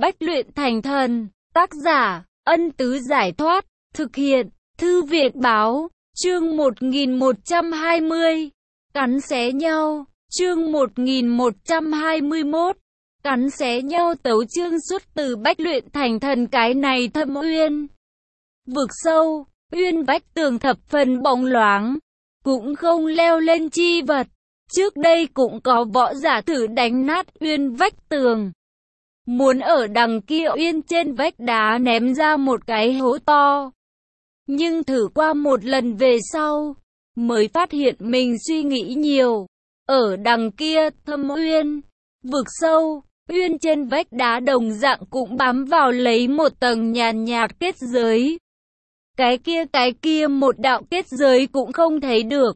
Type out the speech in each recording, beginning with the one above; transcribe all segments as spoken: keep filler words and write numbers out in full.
Bách luyện thành thần. Tác giả, Ân Tứ Giải Thoát. Thực hiện, Thư viện Báo. Chương một nghìn một trăm hai mươi. Cắn xé nhau. Chương một nghìn một trăm hai mươi mốt. Cắn xé nhau. Tấu chương xuất từ Bách luyện thành thần. Cái này thâm uyên, vực sâu, uyên vách tường thập phần bóng loáng, cũng không leo lên chi vật. Trước đây cũng có võ giả thử đánh nát uyên vách tường, muốn ở đằng kia uyên trên vách đá ném ra một cái hố to. Nhưng thử qua một lần về sau, mới phát hiện mình suy nghĩ nhiều. Ở đằng kia, thâm uyên, vực sâu, uyên trên vách đá đồng dạng cũng bám vào lấy một tầng nhàn nhạt kết giới. Cái kia cái kia một đạo kết giới cũng không thấy được.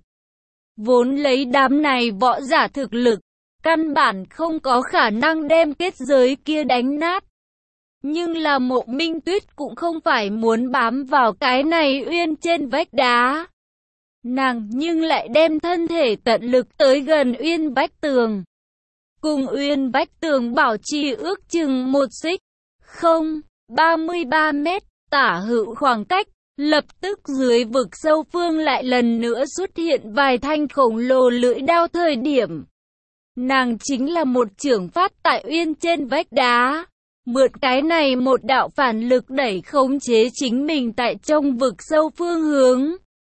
Vốn lấy đám này võ giả thực lực, căn bản không có khả năng đem kết giới kia đánh nát. Nhưng là Mộ Minh Tuyết cũng không phải muốn bám vào cái này uyên trên vách đá. Nàng nhưng lại đem thân thể tận lực tới gần uyên vách tường. Cùng uyên vách tường bảo trì ước chừng một xích, không, ba mươi ba mét, tả hữu khoảng cách. Lập tức dưới vực sâu phương lại lần nữa xuất hiện vài thanh khổng lồ lưỡi đao. Thời điểm nàng chính là một chưởng phát tại uyên trên vách đá, mượn cái này một đạo phản lực đẩy khống chế chính mình tại trong vực sâu phương hướng.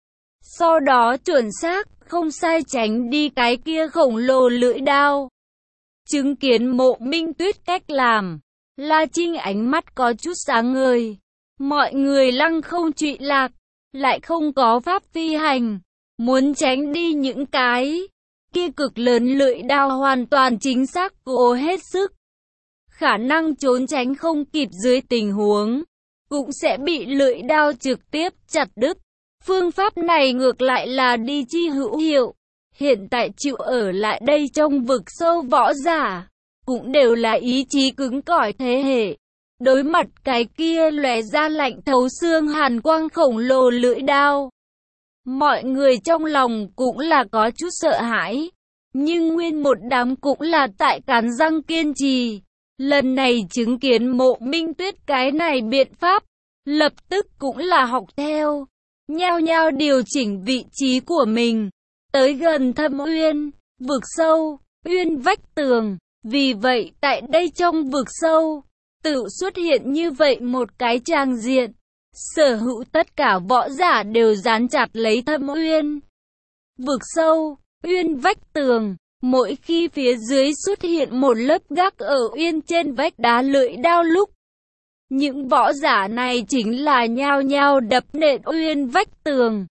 Sau đó chuẩn xác, không sai tránh đi cái kia khổng lồ lưỡi đao. Chứng kiến Mộ Minh Tuyết cách làm, La Trinh ánh mắt có chút sáng ngời. Mọi người lăng không trụy lạc, lại không có pháp phi hành, muốn tránh đi những cái kia cực lớn lưỡi đao hoàn toàn chính xác cố hết sức. Khả năng trốn tránh không kịp dưới tình huống, cũng sẽ bị lưỡi đao trực tiếp chặt đứt. Phương pháp này ngược lại là đi chi hữu hiệu. Hiện tại chịu ở lại đây trong vực sâu võ giả, cũng đều là ý chí cứng cỏi thế hệ. Đối mặt cái kia lóe ra lạnh thấu xương hàn quang khổng lồ lưỡi đao, mọi người trong lòng cũng là có chút sợ hãi. Nhưng nguyên một đám cũng là tại cắn răng kiên trì. Lần này chứng kiến Mộ Minh Tuyết cái này biện pháp, lập tức cũng là học theo, nhao nhao điều chỉnh vị trí của mình, tới gần thâm uyên, vực sâu, uyên vách tường. Vì vậy tại đây trong vực sâu, tự xuất hiện như vậy một cái trang diện. Sở hữu tất cả võ giả đều dán chặt lấy thâm uyên, vực sâu, uyên vách tường. Mỗi khi phía dưới xuất hiện một lớp gác ở uyên trên vách đá lưỡi đao lúc, những võ giả này chính là nhao nhao đập nện uyên vách tường.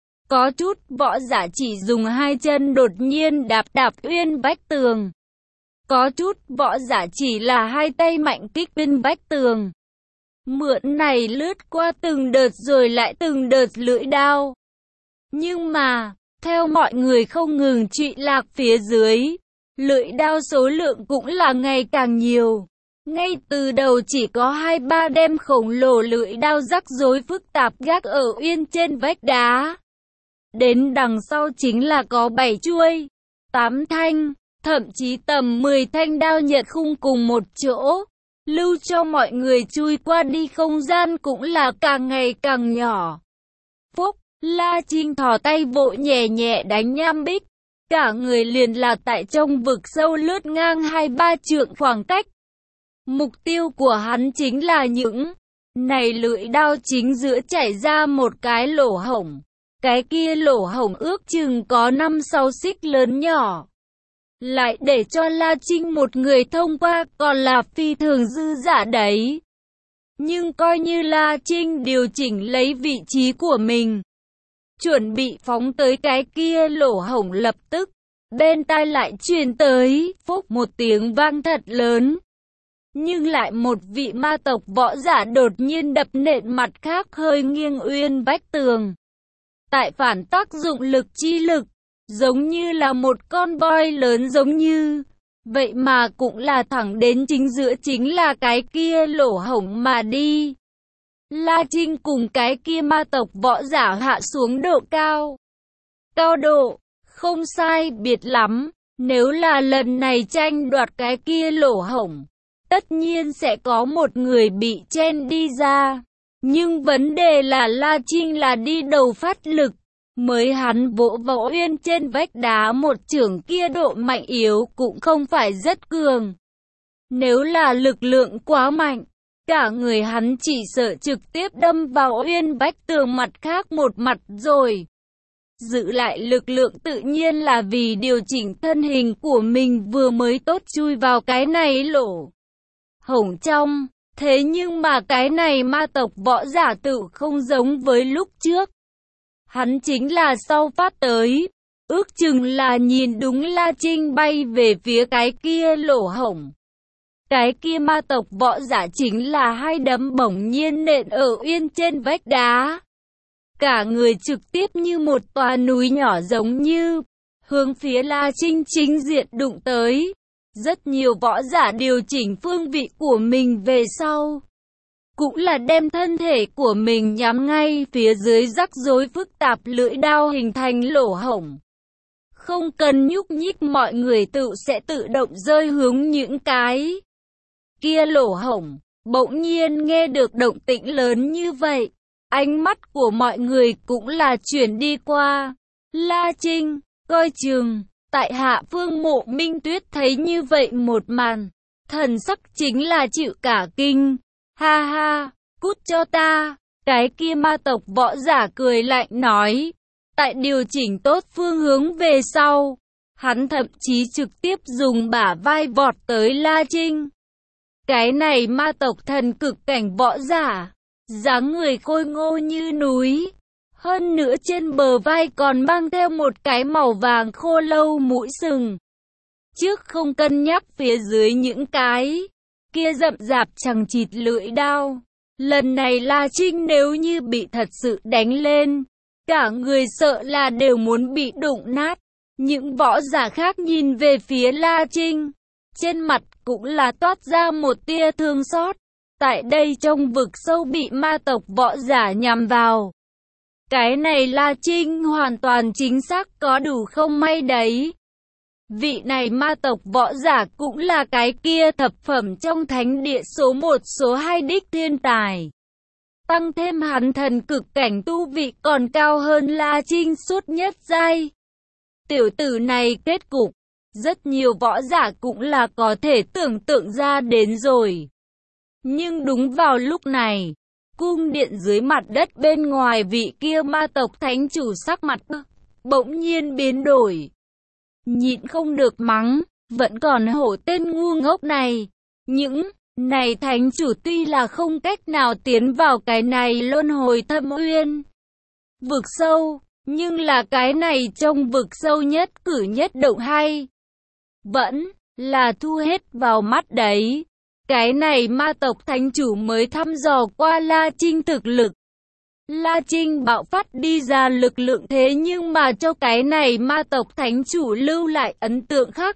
Có chút võ giả chỉ dùng hai chân đột nhiên đạp đạp uyên vách tường. Có chút võ giả chỉ là hai tay mạnh kích uyên vách tường. Mượn này lướt qua từng đợt rồi lại từng đợt lưỡi đao. Nhưng mà, theo mọi người không ngừng trụy lạc phía dưới, lưỡi đao số lượng cũng là ngày càng nhiều. Ngay từ đầu chỉ có hai ba đem khổng lồ lưỡi đao rắc rối phức tạp gác ở uyên trên vách đá. Đến đằng sau chính là có bảy chuôi, tám thanh, thậm chí tầm mười thanh đao nhật khung cùng một chỗ, lưu cho mọi người chui qua đi không gian cũng là càng ngày càng nhỏ. Phúc, La Trinh thò tay vội nhẹ nhẹ đánh nham bích, cả người liền là tại trong vực sâu lướt ngang hai ba trượng khoảng cách. Mục tiêu của hắn chính là những này lưỡi đao chính giữa chảy ra một cái lỗ hổng. Cái kia lỗ hổng ước chừng có năm sáu xích lớn nhỏ. Lại để cho La Trinh một người thông qua còn là phi thường dư dả đấy. Nhưng coi như La Trinh điều chỉnh lấy vị trí của mình, chuẩn bị phóng tới cái kia lỗ hổng, lập tức bên tai lại truyền tới phốc một tiếng vang thật lớn. Nhưng lại một vị ma tộc võ giả đột nhiên đập nện mặt khác hơi nghiêng uyên vách tường. Tại phản tác dụng lực chi lực, giống như là một con voi lớn giống như, vậy mà cũng là thẳng đến chính giữa chính là cái kia lỗ hổng mà đi. La Trinh cùng cái kia ma tộc võ giả hạ xuống độ cao. Cao độ, không sai biệt lắm, nếu là lần này tranh đoạt cái kia lỗ hổng, tất nhiên sẽ có một người bị chen đi ra. Nhưng vấn đề là La Trinh là đi đầu phát lực, mới hắn vỗ vào Uyên trên vách đá một chưởng kia độ mạnh yếu cũng không phải rất cường. Nếu là lực lượng quá mạnh, cả người hắn chỉ sợ trực tiếp đâm vào Uyên vách tường mặt khác một mặt rồi. Giữ lại lực lượng tự nhiên là vì điều chỉnh thân hình của mình vừa mới tốt chui vào cái này lỗ hổng trong. Thế nhưng mà cái này ma tộc võ giả tự không giống với lúc trước. Hắn chính là sau phát tới, ước chừng là nhìn đúng La Trinh bay về phía cái kia lỗ hổng. Cái kia ma tộc võ giả chính là hai đấm bỗng nhiên nện ở Uyên trên vách đá. Cả người trực tiếp như một tòa núi nhỏ giống như, hướng phía La Trinh chính diện đụng tới. Rất nhiều võ giả điều chỉnh phương vị của mình về sau. Cũng là đem thân thể của mình nhắm ngay phía dưới rắc rối phức tạp lưỡi đao hình thành lỗ hổng. Không cần nhúc nhích mọi người tự sẽ tự động rơi hướng những cái kia lỗ hổng. Bỗng nhiên nghe được động tĩnh lớn như vậy. Ánh mắt của mọi người cũng là chuyển đi qua. La Trinh, coi chừng. Tại hạ Phương Mộ Minh Tuyết thấy như vậy một màn. Thần sắc chính là chịu cả kinh. Ha ha, cút cho ta. Cái kia ma tộc võ giả cười lạnh nói. Tại điều chỉnh tốt phương hướng về sau, hắn thậm chí trực tiếp dùng bả vai vọt tới La Trinh. Cái này ma tộc thần cực cảnh võ giả, dáng người khôi ngô như núi. Hơn nữa trên bờ vai còn mang theo một cái màu vàng khô lâu mũi sừng. Trước không cân nhắc phía dưới những cái kia rậm rạp chằng chịt lưỡi đao. Lần này La Trinh nếu như bị thật sự đánh lên, cả người sợ là đều muốn bị đụng nát. Những võ giả khác nhìn về phía La Trinh, trên mặt cũng là toát ra một tia thương xót. Tại đây trong vực sâu bị ma tộc võ giả nhằm vào. Cái này La Trinh hoàn toàn chính xác có đủ không may đấy. Vị này ma tộc võ giả cũng là cái kia thập phẩm trong thánh địa số một số hai đích thiên tài. Tăng thêm hắn thần cực cảnh tu vị còn cao hơn La Trinh suốt nhất giai. Tiểu tử này kết cục, rất nhiều võ giả cũng là có thể tưởng tượng ra đến rồi. Nhưng đúng vào lúc này, cung điện dưới mặt đất bên ngoài vị kia ma tộc thánh chủ sắc mặt bỗng nhiên biến đổi. Nhịn không được mắng, vẫn còn hổ tên ngu ngốc này. Những này thánh chủ tuy là không cách nào tiến vào cái này luân hồi thâm uyên vực sâu, nhưng là cái này trong vực sâu nhất cử nhất động hay vẫn là thu hết vào mắt đấy. Cái này ma tộc thánh chủ mới thăm dò qua La Trinh thực lực. La Trinh bạo phát đi ra lực lượng thế nhưng mà cho cái này ma tộc thánh chủ lưu lại ấn tượng khắc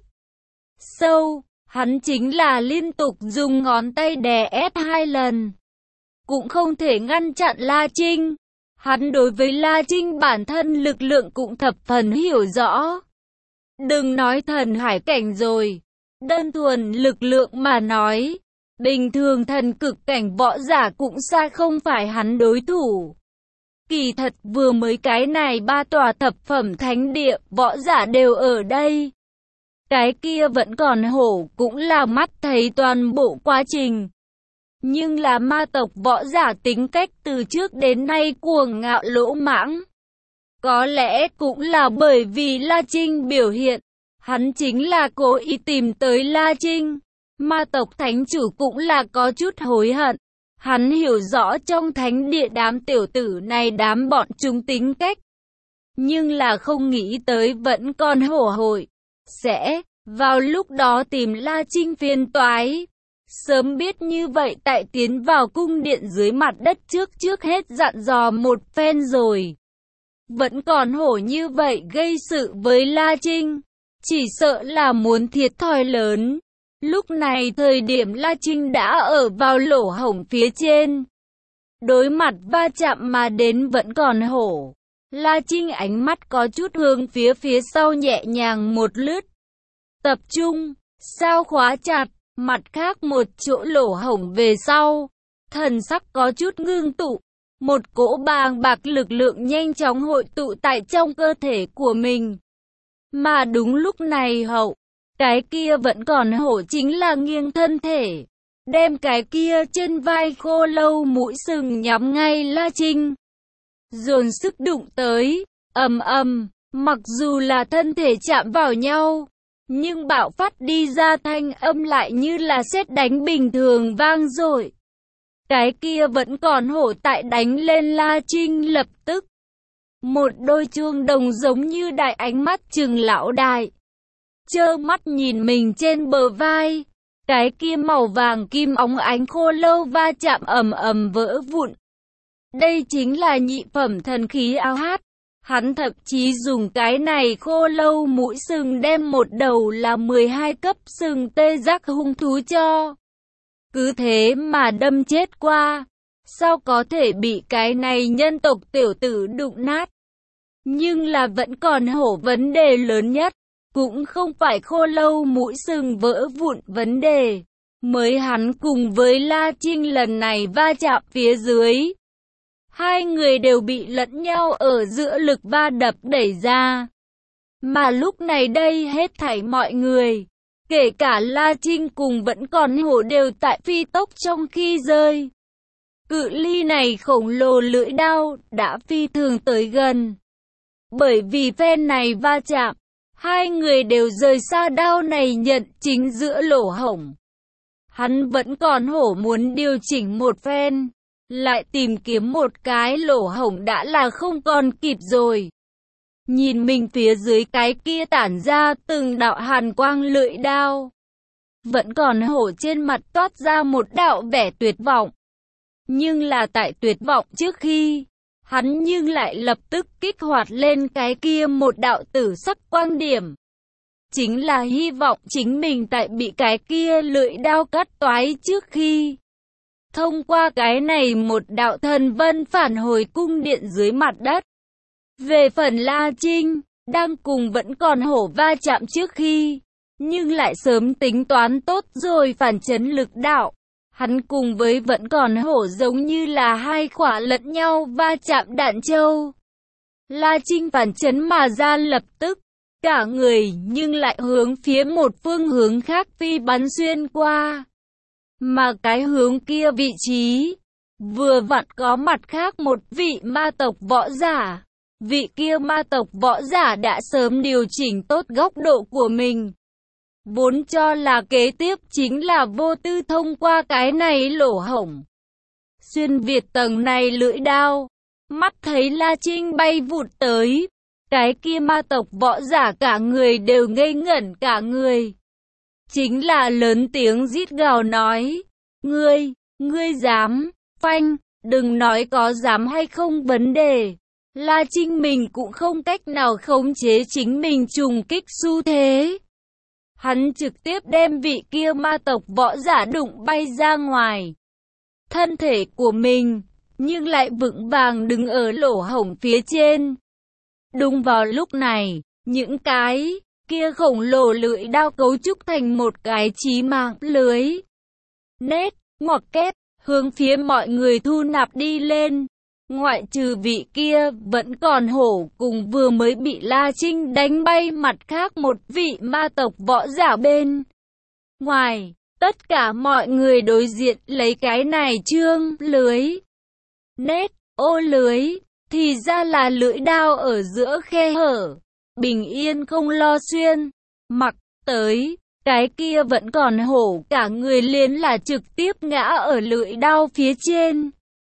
sâu. Hắn chính là liên tục dùng ngón tay đè ép hai lần, cũng không thể ngăn chặn La Trinh. Hắn đối với La Trinh bản thân lực lượng cũng thập phần hiểu rõ. Đừng nói thần hải cảnh rồi, đơn thuần lực lượng mà nói, bình thường thần cực cảnh võ giả cũng xa không phải hắn đối thủ. Kỳ thật vừa mới cái này ba tòa thập phẩm thánh địa võ giả đều ở đây. Cái kia vẫn còn hổ cũng là mắt thấy toàn bộ quá trình. Nhưng là ma tộc võ giả tính cách từ trước đến nay cuồng ngạo lỗ mãng. Có lẽ cũng là bởi vì La Trinh biểu hiện, hắn chính là cố ý tìm tới La Trinh. Ma tộc thánh chủ cũng là có chút hối hận. Hắn hiểu rõ trong thánh địa đám tiểu tử này đám bọn chúng tính cách. Nhưng là không nghĩ tới vẫn còn hổ hội. Sẽ, vào lúc đó tìm La Trinh phiền toái. Sớm biết như vậy tại tiến vào cung điện dưới mặt đất trước trước hết dặn dò một phen rồi. Vẫn còn hổ như vậy gây sự với La Trinh. Chỉ sợ là muốn thiệt thòi lớn. Lúc này thời điểm La Trinh đã ở vào lỗ hổng phía trên. Đối mặt va chạm mà đến vẫn còn hổ. La Trinh ánh mắt có chút hướng phía phía sau nhẹ nhàng một lướt. Tập trung, sao khóa chặt. Mặt khác một chỗ lỗ hổng về sau, thần sắc có chút ngưng tụ. Một cỗ bàng bạc lực lượng nhanh chóng hội tụ tại trong cơ thể của mình. Mà đúng lúc này hậu, cái kia vẫn còn hổ chính là nghiêng thân thể, đem cái kia trên vai khô lâu mũi sừng nhắm ngay La Trinh. Dồn sức đụng tới, ầm ầm, mặc dù là thân thể chạm vào nhau, nhưng bạo phát đi ra thanh âm lại như là sét đánh bình thường vang dội. Cái kia vẫn còn hổ tại đánh lên La Trinh lập tức. Một đôi chuông đồng giống như đại ánh mắt trừng lão đại. Trơ mắt nhìn mình trên bờ vai. Cái kia màu vàng kim óng ánh khô lâu va chạm ầm ầm vỡ vụn. Đây chính là nhị phẩm thần khí áo hát. Hắn thậm chí dùng cái này khô lâu mũi sừng đem một đầu là mười hai cấp sừng tê giác hung thú cho. Cứ thế mà đâm chết qua. Sao có thể bị cái này nhân tộc tiểu tử đụng nát? Nhưng là vẫn còn hổ vấn đề lớn nhất. Cũng không phải khô lâu mũi sừng vỡ vụn vấn đề. Mới hắn cùng với La Trinh lần này va chạm phía dưới. Hai người đều bị lẫn nhau ở giữa lực va đập đẩy ra. Mà lúc này đây hết thảy mọi người, kể cả La Trinh cùng vẫn còn hổ đều tại phi tốc trong khi rơi. Cự ly này khổng lồ lưỡi đao đã phi thường tới gần. Bởi vì phen này va chạm, hai người đều rời xa đao này nhận chính giữa lỗ hổng. Hắn vẫn còn hổ muốn điều chỉnh một phen, lại tìm kiếm một cái lỗ hổng đã là không còn kịp rồi. Nhìn mình phía dưới cái kia tản ra từng đạo hàn quang lưỡi đao. Vẫn còn hổ trên mặt toát ra một đạo vẻ tuyệt vọng. Nhưng là tại tuyệt vọng trước khi, hắn nhưng lại lập tức kích hoạt lên cái kia một đạo tử sắc quang điểm. Chính là hy vọng chính mình tại bị cái kia lưỡi đao cắt toái trước khi. Thông qua cái này một đạo thần vân phản hồi cung điện dưới mặt đất. Về phần La Trinh, đang cùng vẫn còn hổ va chạm trước khi, nhưng lại sớm tính toán tốt rồi phản chấn lực đạo. Hắn cùng với vẫn còn hổ giống như là hai quả lẫn nhau va chạm đạn châu. La Trinh phản chấn mà ra lập tức, cả người nhưng lại hướng phía một phương hướng khác phi bắn xuyên qua. Mà cái hướng kia vị trí, vừa vặn có mặt khác một vị ma tộc võ giả. Vị kia ma tộc võ giả đã sớm điều chỉnh tốt góc độ của mình. Vốn cho là kế tiếp chính là vô tư thông qua cái này lỗ hổng. Xuyên việt tầng này lưỡi đao, mắt thấy La Trinh bay vụt tới. Cái kia ma tộc võ giả cả người đều ngây ngẩn cả người. Chính là lớn tiếng rít gào nói. Ngươi, ngươi dám, phanh, đừng nói có dám hay không vấn đề. La Trinh mình cũng không cách nào khống chế chính mình trùng kích xu thế. Hắn trực tiếp đem vị kia ma tộc võ giả đụng bay ra ngoài. Thân thể của mình, nhưng lại vững vàng đứng ở lỗ hổng phía trên. Đúng vào lúc này, những cái kia khổng lồ lưỡi đao cấu trúc thành một cái chí mạng lưới. Nét, ngoặc kép, hướng phía mọi người thu nạp đi lên. Ngoại trừ vị kia vẫn còn hổ cùng vừa mới bị La Trinh đánh bay mặt khác một vị ma tộc võ giả bên. Ngoài, tất cả mọi người đối diện lấy cái này trương lưới. Nét, ô lưới, thì ra là lưỡi đao ở giữa khe hở. Bình yên không lo xuyên, mặc tới, cái kia vẫn còn hổ cả người liền là trực tiếp ngã ở lưỡi đao phía trên.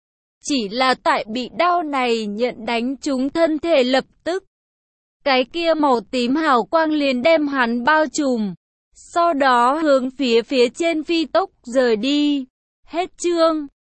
Chỉ là tại bị đao này nhận đánh trúng thân thể lập tức. Cái kia màu tím hào quang liền đem hắn bao trùm. Sau đó hướng phía phía trên phi tốc rời đi. Hết chương.